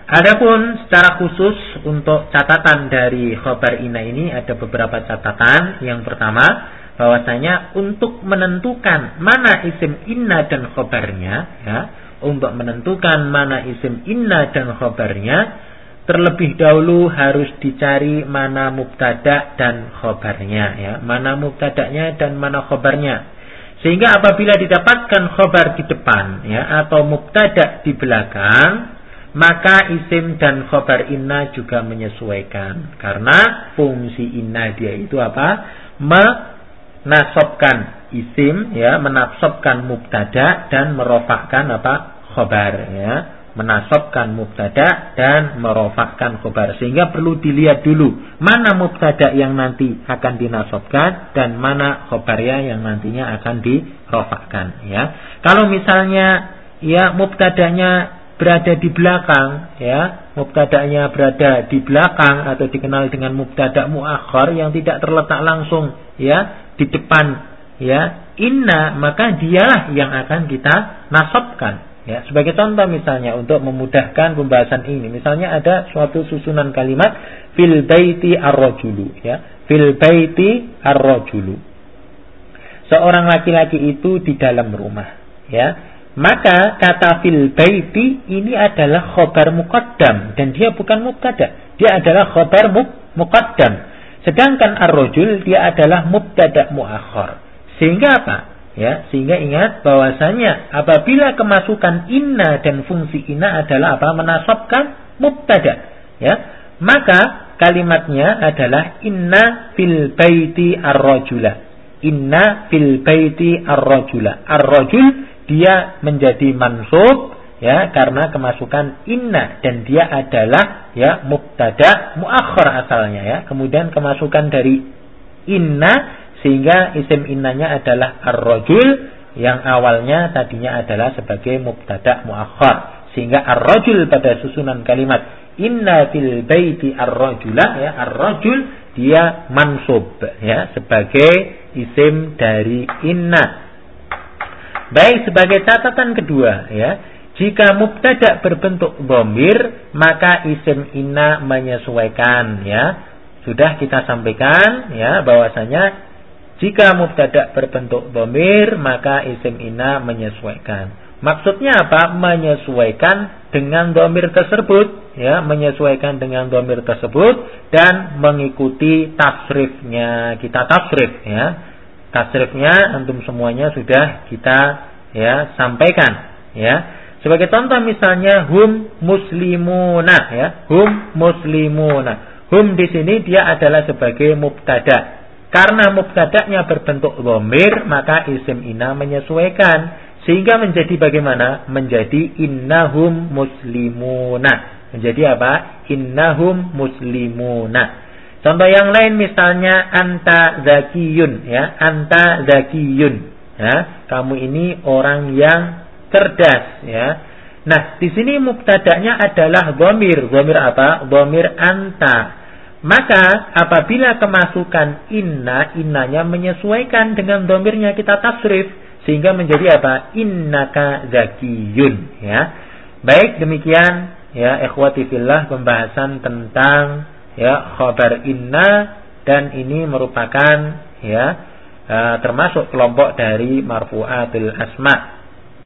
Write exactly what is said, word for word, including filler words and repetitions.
Adapun secara khusus untuk catatan dari khobar inna ini ada beberapa catatan. Yang pertama, bahwasanya untuk menentukan mana isim inna dan khobarnya, ya, untuk menentukan mana isim inna dan khobarnya, terlebih dahulu harus dicari mana mubtada dan khobarnya, ya, mana mubtadanya dan mana khobarnya. Sehingga apabila didapatkan khobar di depan, ya, atau mubtada di belakang, maka isim dan khobar inna juga menyesuaikan. Karena fungsi inna dia itu apa? Menasabkan isim, ya, menasabkan mubtada dan merofakkan apa? Khobar, ya, menasabkan mubtada dan merofakkan khobar. Sehingga perlu dilihat dulu mana mubtada yang nanti akan dinasabkan dan mana khobarnya yang nantinya akan dirofakkan, ya. Kalau misalnya, ya, mubtadanya berada di belakang, ya, mubtada'nya berada di belakang atau dikenal dengan mubtada' muakhar yang tidak terletak langsung, ya, di depan, ya, inna, maka dialah yang akan kita nasabkan, ya. Sebagai contoh misalnya untuk memudahkan pembahasan ini, misalnya ada suatu susunan kalimat fil baiti ar-rajulu, ya, fil baiti ar-rajulu, seorang laki-laki itu di dalam rumah, ya. Maka kata fil baiti ini adalah khobar muqaddam dan dia bukan mubtada, dia adalah khobar muqaddam. Sedangkan ar-rajul dia adalah mubtada muakhar. Sehingga apa? Ya, sehingga ingat bahwasanya apabila kemasukan inna dan fungsi inna adalah apa? Menasabkan mubtada, ya. Maka kalimatnya adalah inna fil baiti ar-rajula. Inna fil baiti ar-rajula. Ar-rajul dia menjadi mansub, ya, karena kemasukan inna dan dia adalah, ya, mubtada muakhar asalnya, ya. Kemudian kemasukan dari inna sehingga isim innanya adalah ar-rajul yang awalnya tadinya adalah sebagai mubtada muakhar. Sehingga ar-rajul pada susunan kalimat inna fil baiti ar-rajula, ya, ar-rajul dia mansub, ya, sebagai isim dari inna. Baik, sebagai catatan kedua, ya, jika mubtada berbentuk dhamir, maka isim inna menyesuaikan, ya. Sudah kita sampaikan, ya, bahwasanya jika mubtada berbentuk dhamir, maka isim inna menyesuaikan. Maksudnya apa? Menyesuaikan dengan dhamir tersebut, ya, menyesuaikan dengan dhamir tersebut dan mengikuti tasrifnya. Kita tasrif, ya. Tasrifnya antum semuanya sudah kita, ya, sampaikan, ya. Sebagai contoh misalnya hum muslimuna, ya, hum muslimuna. Hum di sini dia adalah sebagai mubtada. Karena mubtadanya berbentuk dhamir, maka isim inna menyesuaikan sehingga menjadi bagaimana? Menjadi innahum muslimuna. Menjadi apa? Innahum muslimuna. Contoh yang lain misalnya anta zakiyun, ya, anta zakiyun, ya, kamu ini orang yang cerdas, ya. Nah, di sini mubtada'nya adalah dhamir. Dhamir apa? Dhamir anta. Maka apabila kemasukan inna, innanya menyesuaikan dengan dhamirnya kita tasrif sehingga menjadi apa? Innaka zakiyun, ya. Baik, demikian, ya, ikhwati fillah pembahasan tentang, ya, khabar inna, dan ini merupakan, ya, uh, termasuk kelompok dari marfu'atul asma'.